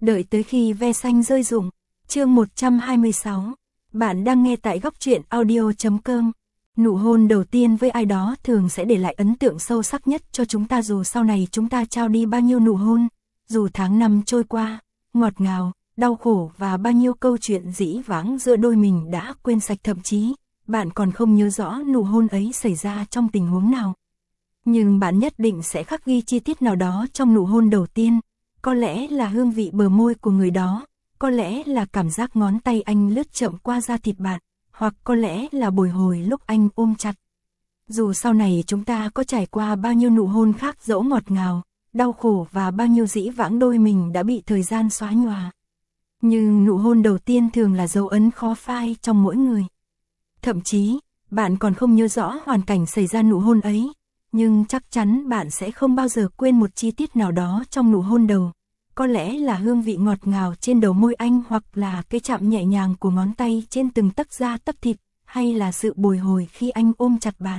Đợi tới khi ve xanh rơi rụng. Chương 126. Bạn đang nghe tại góc truyện audio.com. Nụ hôn đầu tiên với ai đó thường sẽ để lại ấn tượng sâu sắc nhất cho chúng ta, dù sau này chúng ta trao đi bao nhiêu nụ hôn, dù tháng năm trôi qua, ngọt ngào, đau khổ và bao nhiêu câu chuyện dĩ vãng giữa đôi mình đã quên sạch, thậm chí bạn còn không nhớ rõ nụ hôn ấy xảy ra trong tình huống nào. Nhưng bạn nhất định sẽ khắc ghi chi tiết nào đó trong nụ hôn đầu tiên, có lẽ là hương vị bờ môi của người đó, có lẽ là cảm giác ngón tay anh lướt chậm qua da thịt bạn, hoặc có lẽ là bồi hồi lúc anh ôm chặt. Dù sau này chúng ta có trải qua bao nhiêu nụ hôn khác dẫu ngọt ngào, đau khổ và bao nhiêu dĩ vãng đôi mình đã bị thời gian xóa nhòa, nhưng nụ hôn đầu tiên thường là dấu ấn khó phai trong mỗi người. Thậm chí, bạn còn không nhớ rõ hoàn cảnh xảy ra nụ hôn ấy, nhưng chắc chắn bạn sẽ không bao giờ quên một chi tiết nào đó trong nụ hôn đầu. Có lẽ là hương vị ngọt ngào trên đầu môi anh, hoặc là cái chạm nhẹ nhàng của ngón tay trên từng tấc da tấc thịt, hay là sự bồi hồi khi anh ôm chặt bạn.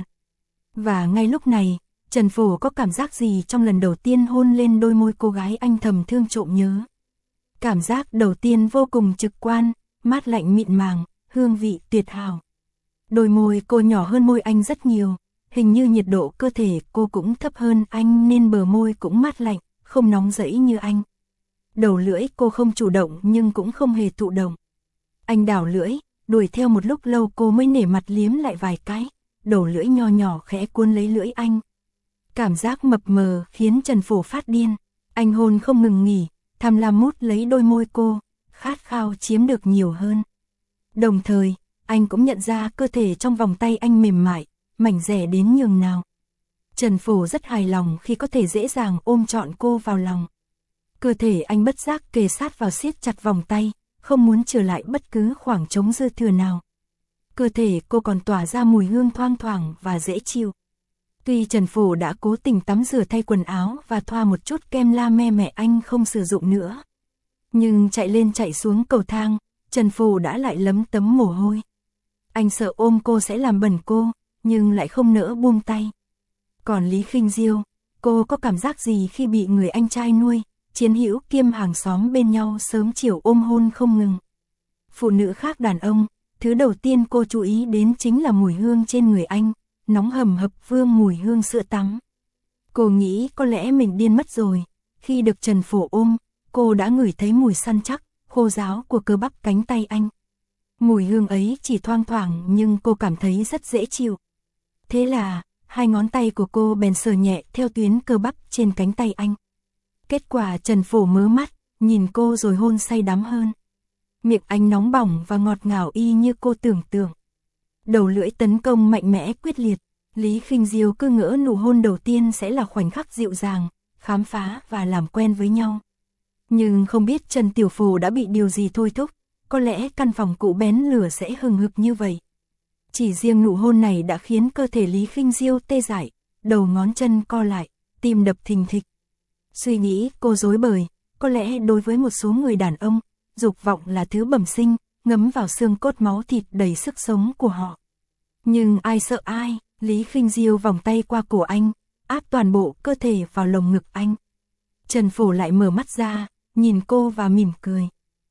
Và ngay lúc này, Trần Phổ có cảm giác gì trong lần đầu tiên hôn lên đôi môi cô gái anh thầm thương trộm nhớ. Cảm giác đầu tiên vô cùng trực quan, mát lạnh mịn màng, hương vị tuyệt hảo. Đôi môi cô nhỏ hơn môi anh rất nhiều, hình như nhiệt độ cơ thể cô cũng thấp hơn anh nên bờ môi cũng mát lạnh, không nóng rẫy như anh. Đầu lưỡi cô không chủ động nhưng cũng không hề thụ động. Anh đảo lưỡi, đuổi theo một lúc lâu cô mới nể mặt liếm lại vài cái, đầu lưỡi nho nhỏ khẽ cuốn lấy lưỡi anh. Cảm giác mập mờ khiến Trần Phổ phát điên, anh hôn không ngừng nghỉ, tham lam mút lấy đôi môi cô, khát khao chiếm được nhiều hơn. Đồng thời, anh cũng nhận ra cơ thể trong vòng tay anh mềm mại, mảnh dẻ đến nhường nào. Trần Phổ rất hài lòng khi có thể dễ dàng ôm trọn cô vào lòng. Cơ thể anh bất giác kề sát vào siết chặt vòng tay, không muốn trở lại bất cứ khoảng trống dư thừa nào. Cơ thể cô còn tỏa ra mùi hương thoang thoảng và dễ chịu. Tuy Trần Phổ đã cố tình tắm rửa thay quần áo và thoa một chút kem la me mẹ anh không sử dụng nữa, nhưng chạy lên chạy xuống cầu thang, Trần Phổ đã lại lấm tấm mồ hôi. Anh sợ ôm cô sẽ làm bẩn cô, nhưng lại không nỡ buông tay. Còn Lý Khinh Diêu, cô có cảm giác gì khi bị người anh trai nuôi, chiến hữu kiêm hàng xóm bên nhau sớm chiều ôm hôn không ngừng? Phụ nữ khác đàn ông, thứ đầu tiên cô chú ý đến chính là mùi hương trên người anh, nóng hầm hập vương mùi hương sữa tắm. Cô nghĩ có lẽ mình điên mất rồi, khi được Trần Phổ ôm, cô đã ngửi thấy mùi săn chắc, khô ráo của cơ bắp cánh tay anh. Mùi hương ấy chỉ thoang thoảng nhưng cô cảm thấy rất dễ chịu. Thế là, hai ngón tay của cô bèn sờ nhẹ theo tuyến cơ bắp trên cánh tay anh. Kết quả Trần Phổ mớ mắt, nhìn cô rồi hôn say đắm hơn. Miệng anh nóng bỏng và ngọt ngào y như cô tưởng tượng. Đầu lưỡi tấn công mạnh mẽ quyết liệt, Lý Khinh Diêu cứ ngỡ nụ hôn đầu tiên sẽ là khoảnh khắc dịu dàng, khám phá và làm quen với nhau. Nhưng không biết Trần Tiểu Phổ đã bị điều gì thôi thúc, có lẽ căn phòng cũ bén lửa sẽ hừng hực như vậy. Chỉ riêng nụ hôn này đã khiến cơ thể Lý Khinh Diêu tê dại, đầu ngón chân co lại, tim đập thình thịch. Suy nghĩ cô rối bời, có lẽ đối với một số người đàn ông, dục vọng là thứ bẩm sinh, ngấm vào xương cốt máu thịt đầy sức sống của họ. Nhưng ai sợ ai, Lý Khinh Diêu vòng tay qua cổ anh, áp toàn bộ cơ thể vào lồng ngực anh. Trần Phổ lại mở mắt ra, nhìn cô và mỉm cười.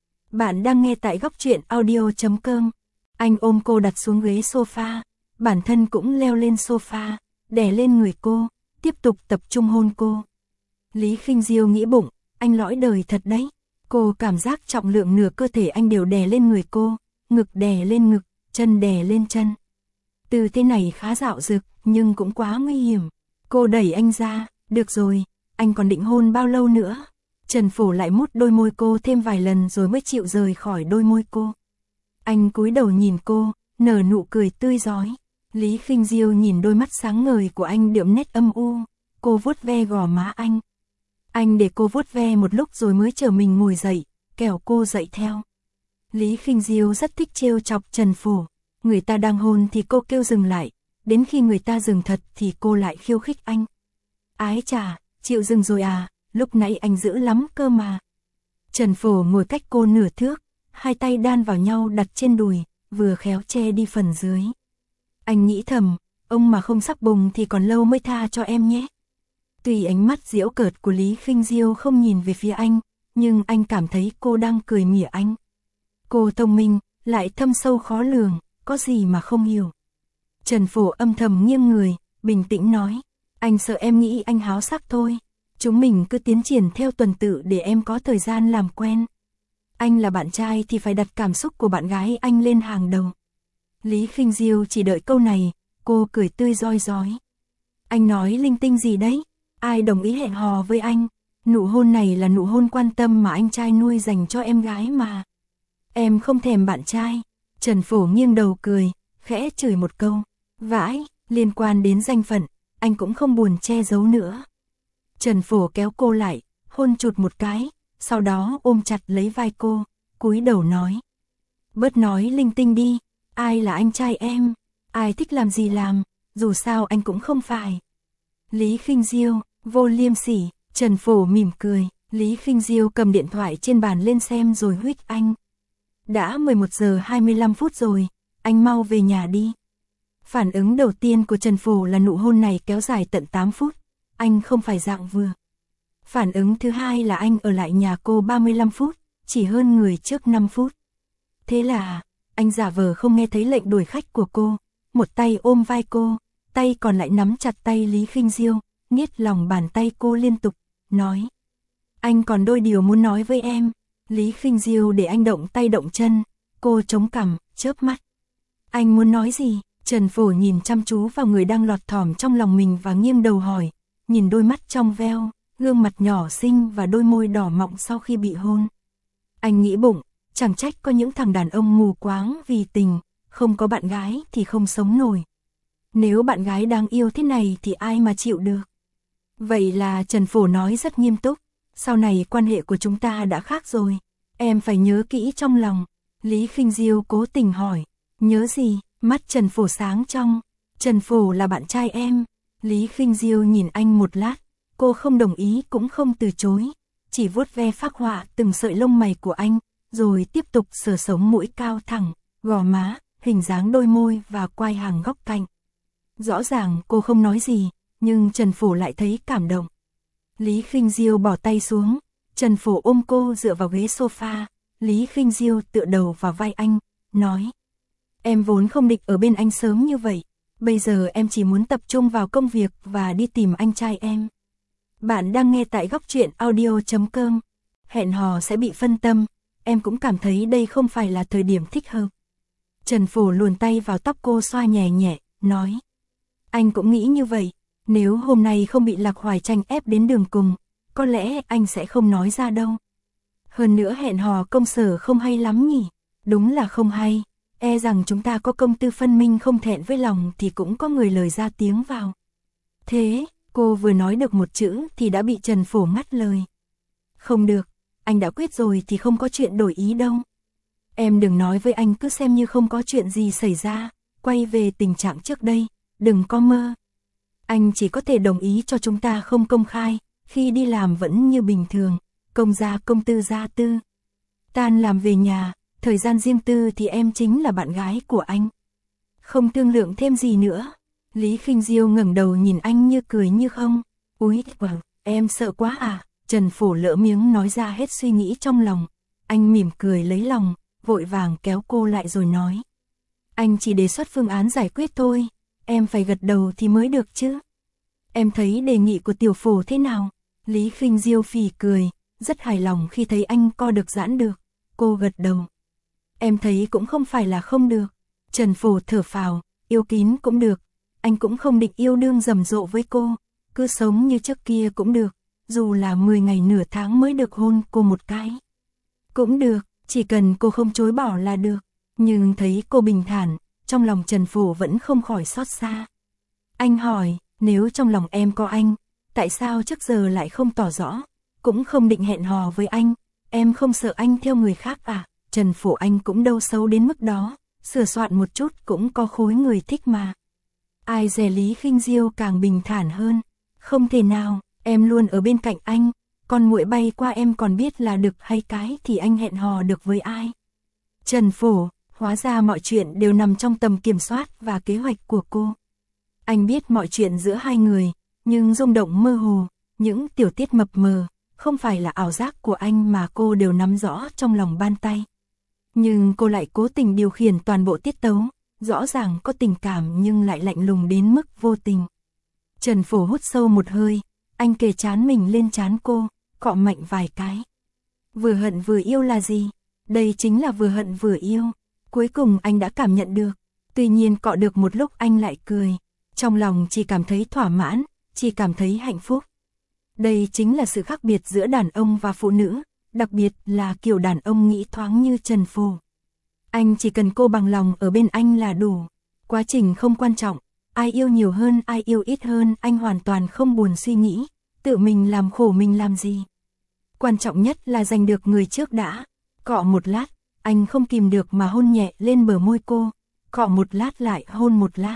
Bạn đang nghe tại góc truyện audio.com. Anh ôm cô đặt xuống ghế sofa, bản thân cũng leo lên sofa, đè lên người cô, tiếp tục tập trung hôn cô. Lý Khinh Diêu nghĩ bụng, anh lõi đời thật đấy. Cô cảm giác trọng lượng nửa cơ thể anh đều đè lên người cô, ngực đè lên ngực, chân đè lên chân. Tư thế này khá dạo dực, nhưng cũng quá nguy hiểm. Cô đẩy anh ra, được rồi, anh còn định hôn bao lâu nữa? Trần Phổ lại mút đôi môi cô thêm vài lần rồi mới chịu rời khỏi đôi môi cô. Anh cúi đầu nhìn cô, nở nụ cười tươi rói. Lý Khinh Diêu nhìn đôi mắt sáng ngời của anh đượm nét âm u, cô vuốt ve gò má anh. Anh để cô vuốt ve một lúc rồi mới trở mình ngồi dậy, kéo cô dậy theo. Lý Khinh Diêu rất thích trêu chọc Trần Phổ. Người ta đang hôn thì cô kêu dừng lại, đến khi người ta dừng thật thì cô lại khiêu khích anh. Ái chà, chịu dừng rồi à, lúc nãy anh dữ lắm cơ mà. Trần Phổ ngồi cách cô nửa thước, hai tay đan vào nhau đặt trên đùi, vừa khéo che đi phần dưới. Anh nghĩ thầm, ông mà không sắc bùng thì còn lâu mới tha cho em nhé. Tuy ánh mắt giễu cợt của Lý Khinh Diêu không nhìn về phía anh, nhưng anh cảm thấy cô đang cười mỉa anh. Cô thông minh, lại thâm sâu khó lường, có gì mà không hiểu. Trần Phổ âm thầm nghiêng người, bình tĩnh nói, anh sợ em nghĩ anh háo sắc thôi. Chúng mình cứ tiến triển theo tuần tự để em có thời gian làm quen. Anh là bạn trai thì phải đặt cảm xúc của bạn gái anh lên hàng đầu. Lý Khinh Diêu chỉ đợi câu này, cô cười tươi rói rói. Anh nói linh tinh gì đấy? Ai đồng ý hẹn hò với anh? Nụ hôn này là nụ hôn quan tâm mà anh trai nuôi dành cho em gái mà. Em không thèm bạn trai. Trần Phổ nghiêng đầu cười, khẽ chửi một câu. Vãi, liên quan đến danh phận, anh cũng không buồn che giấu nữa. Trần Phổ kéo cô lại, hôn chụt một cái, sau đó ôm chặt lấy vai cô, cúi đầu nói. Bớt nói linh tinh đi, ai là anh trai em, ai thích làm gì làm, dù sao anh cũng không phải. Lý Khinh Diêu, vô liêm sỉ. Trần Phổ mỉm cười, Lý Khinh Diêu cầm điện thoại trên bàn lên xem rồi huých anh. Đã 11 giờ 25 phút rồi, anh mau về nhà đi. Phản ứng đầu tiên của Trần Phổ là nụ hôn này kéo dài tận 8 phút, anh không phải dạng vừa. Phản ứng thứ hai là anh ở lại nhà cô 35 phút, chỉ hơn người trước 5 phút. Thế là, anh giả vờ không nghe thấy lệnh đuổi khách của cô, một tay ôm vai cô, tay còn lại nắm chặt tay Lý Khinh Diêu, nghiết lòng bàn tay cô liên tục, nói. Anh còn đôi điều muốn nói với em. Lý Khinh Diêu để anh động tay động chân, cô chống cằm, chớp mắt. Anh muốn nói gì? Trần Phổ nhìn chăm chú vào người đang lọt thỏm trong lòng mình và nghiêng đầu hỏi, nhìn đôi mắt trong veo, gương mặt nhỏ xinh và đôi môi đỏ mọng sau khi bị hôn. Anh nghĩ bụng, chẳng trách có những thằng đàn ông mù quáng vì tình, không có bạn gái thì không sống nổi. Nếu bạn gái đang yêu thế này thì ai mà chịu được. Vậy là Trần Phổ nói rất nghiêm túc, sau này quan hệ của chúng ta đã khác rồi, em phải nhớ kỹ trong lòng. Lý Khinh Diêu cố tình hỏi, nhớ gì? Mắt Trần Phổ sáng trong, Trần Phổ là bạn trai em. Lý Khinh Diêu nhìn anh một lát, cô không đồng ý cũng không từ chối, chỉ vuốt ve phác họa từng sợi lông mày của anh, rồi tiếp tục sờ sống mũi cao thẳng, gò má, hình dáng đôi môi và quai hàm góc cạnh. Rõ ràng cô không nói gì, nhưng Trần Phổ lại thấy cảm động. Lý Khinh Diêu bỏ tay xuống, Trần Phổ ôm cô dựa vào ghế sofa, Lý Khinh Diêu tựa đầu vào vai anh, nói. Em vốn không định ở bên anh sớm như vậy, bây giờ em chỉ muốn tập trung vào công việc và đi tìm anh trai em. Bạn đang nghe tại Góc Truyện Audio.com. Hẹn hò sẽ bị phân tâm, em cũng cảm thấy đây không phải là thời điểm thích hợp. Trần Phổ luồn tay vào tóc cô xoa nhẹ nhẹ, nói. Anh cũng nghĩ như vậy, nếu hôm nay không bị Lạc Hoài Tranh ép đến đường cùng, có lẽ anh sẽ không nói ra đâu. Hơn nữa hẹn hò công sở không hay lắm nhỉ, đúng là không hay. E rằng chúng ta có công tư phân minh không thẹn với lòng thì cũng có người lời ra tiếng vào. Thế, cô vừa nói được một chữ thì đã bị Trần Phổ ngắt lời. Không được, anh đã quyết rồi thì không có chuyện đổi ý đâu. Em đừng nói với anh cứ xem như không có chuyện gì xảy ra, quay về tình trạng trước đây, đừng có mơ. Anh chỉ có thể đồng ý cho chúng ta không công khai, khi đi làm vẫn như bình thường, công gia công tư gia tư. Tan làm về nhà, thời gian riêng tư thì em chính là bạn gái của anh. Không thương lượng thêm gì nữa. Lý Khinh Diêu ngẩng đầu nhìn anh như cười như không. Úi, em sợ quá à? Trần Phổ lỡ miếng nói ra hết suy nghĩ trong lòng. Anh mỉm cười lấy lòng, vội vàng kéo cô lại rồi nói. Anh chỉ đề xuất phương án giải quyết thôi, em phải gật đầu thì mới được chứ. Em thấy đề nghị của Tiểu Phổ thế nào? Lý Khinh Diêu phì cười, rất hài lòng khi thấy anh co được giãn được. Cô gật đầu. Em thấy cũng không phải là không được. Trần Phổ thở phào, yêu kín cũng được. Anh cũng không định yêu đương rầm rộ với cô, cứ sống như trước kia cũng được, dù là 10 ngày nửa tháng mới được hôn cô một cái. Cũng được, chỉ cần cô không chối bỏ là được. Nhưng thấy cô bình thản, trong lòng Trần Phổ vẫn không khỏi xót xa. Anh hỏi, nếu trong lòng em có anh, tại sao trước giờ lại không tỏ rõ, cũng không định hẹn hò với anh, em không sợ anh theo người khác à? Trần Phổ anh cũng đâu xấu đến mức đó, sửa soạn một chút cũng có khối người thích mà. Ai dè Lý Khinh Diêu càng bình thản hơn, không thể nào, em luôn ở bên cạnh anh, con muỗi bay qua em còn biết là đực hay cái thì anh hẹn hò được với ai. Trần Phổ, hóa ra mọi chuyện đều nằm trong tầm kiểm soát và kế hoạch của cô. Anh biết mọi chuyện giữa hai người, nhưng rung động mơ hồ, những tiểu tiết mập mờ, không phải là ảo giác của anh mà cô đều nắm rõ trong lòng bàn tay. Nhưng cô lại cố tình điều khiển toàn bộ tiết tấu, rõ ràng có tình cảm nhưng lại lạnh lùng đến mức vô tình. Trần Phổ hút sâu một hơi, anh kề trán mình lên trán cô, cọ mạnh vài cái. Vừa hận vừa yêu là gì? Đây chính là vừa hận vừa yêu. Cuối cùng anh đã cảm nhận được. Tuy nhiên cọ được một lúc anh lại cười. Trong lòng chỉ cảm thấy thỏa mãn, chỉ cảm thấy hạnh phúc. Đây chính là sự khác biệt giữa đàn ông và phụ nữ, đặc biệt là kiểu đàn ông nghĩ thoáng như Trần Phổ. Anh chỉ cần cô bằng lòng ở bên anh là đủ. Quá trình không quan trọng, ai yêu nhiều hơn ai yêu ít hơn anh hoàn toàn không buồn suy nghĩ, tự mình làm khổ mình làm gì. Quan trọng nhất là giành được người trước đã. Cọ một lát, anh không kìm được mà hôn nhẹ lên bờ môi cô, cọ một lát lại hôn một lát.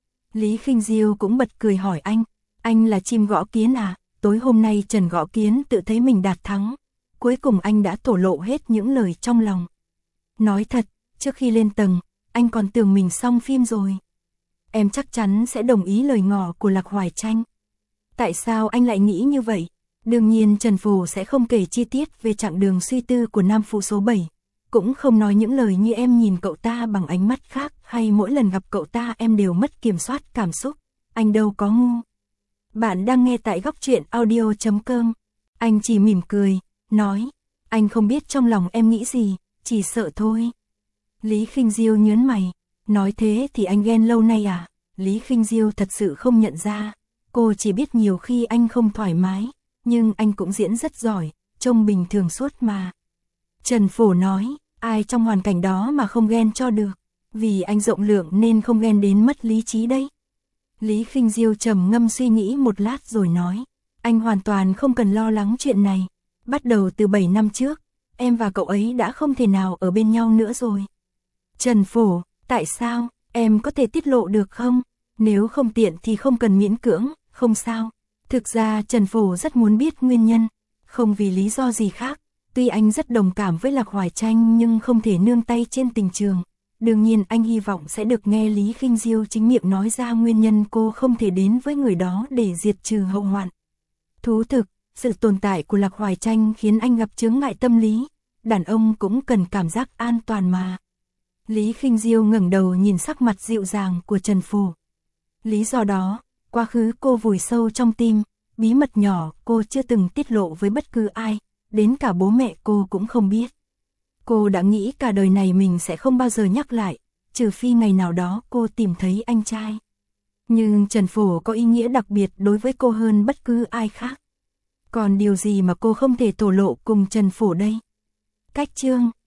Lý Khinh Diêu cũng bật cười hỏi anh là chim gõ kiến à? Tối hôm nay Trần Gõ Kiến tự thấy mình đạt thắng. Cuối cùng anh đã thổ lộ hết những lời trong lòng. Nói thật, trước khi lên tầng, anh còn tưởng mình xong phim rồi. Em chắc chắn sẽ đồng ý lời ngỏ của Lạc Hoài Tranh. Tại sao anh lại nghĩ như vậy? Đương nhiên Trần Phổ sẽ không kể chi tiết về chặng đường suy tư của nam phụ số 7. Cũng không nói những lời như em nhìn cậu ta bằng ánh mắt khác hay mỗi lần gặp cậu ta em đều mất kiểm soát cảm xúc. Anh đâu có ngu. Bạn đang nghe tại góc truyện audio.com. Anh chỉ mỉm cười, nói, anh không biết trong lòng em nghĩ gì, chỉ sợ thôi. Lý Khinh Diêu nhớn mày, nói thế thì anh ghen lâu nay à? Lý Khinh Diêu thật sự không nhận ra, cô chỉ biết nhiều khi anh không thoải mái, nhưng anh cũng diễn rất giỏi, trông bình thường suốt mà. Trần Phổ nói, ai trong hoàn cảnh đó mà không ghen cho được, vì anh rộng lượng nên không ghen đến mất lý trí đấy. Lý Khinh Diêu trầm ngâm suy nghĩ một lát rồi nói, anh hoàn toàn không cần lo lắng chuyện này. Bắt đầu từ 7 năm trước, em và cậu ấy đã không thể nào ở bên nhau nữa rồi. Trần Phổ, tại sao, em có thể tiết lộ được không? Nếu không tiện thì không cần miễn cưỡng, không sao. Thực ra Trần Phổ rất muốn biết nguyên nhân, không vì lý do gì khác. Tuy anh rất đồng cảm với Lạc Hoài Tranh nhưng không thể nương tay trên tình trường. Đương nhiên anh hy vọng sẽ được nghe Lý Khinh Diêu chính miệng nói ra nguyên nhân cô không thể đến với người đó để diệt trừ hậu hoạn. Thú thực, sự tồn tại của Lạc Hoài Tranh khiến anh gặp chướng ngại tâm lý. Đàn ông cũng cần cảm giác an toàn mà. Lý Khinh Diêu ngẩng đầu nhìn sắc mặt dịu dàng của Trần Phổ. Lý do đó, quá khứ cô vùi sâu trong tim, bí mật nhỏ cô chưa từng tiết lộ với bất cứ ai, đến cả bố mẹ cô cũng không biết. Cô đã nghĩ cả đời này mình sẽ không bao giờ nhắc lại, trừ phi ngày nào đó cô tìm thấy anh trai. Nhưng Trần Phổ có ý nghĩa đặc biệt đối với cô hơn bất cứ ai khác. Còn điều gì mà cô không thể thổ lộ cùng Trần Phổ đây? Cách chương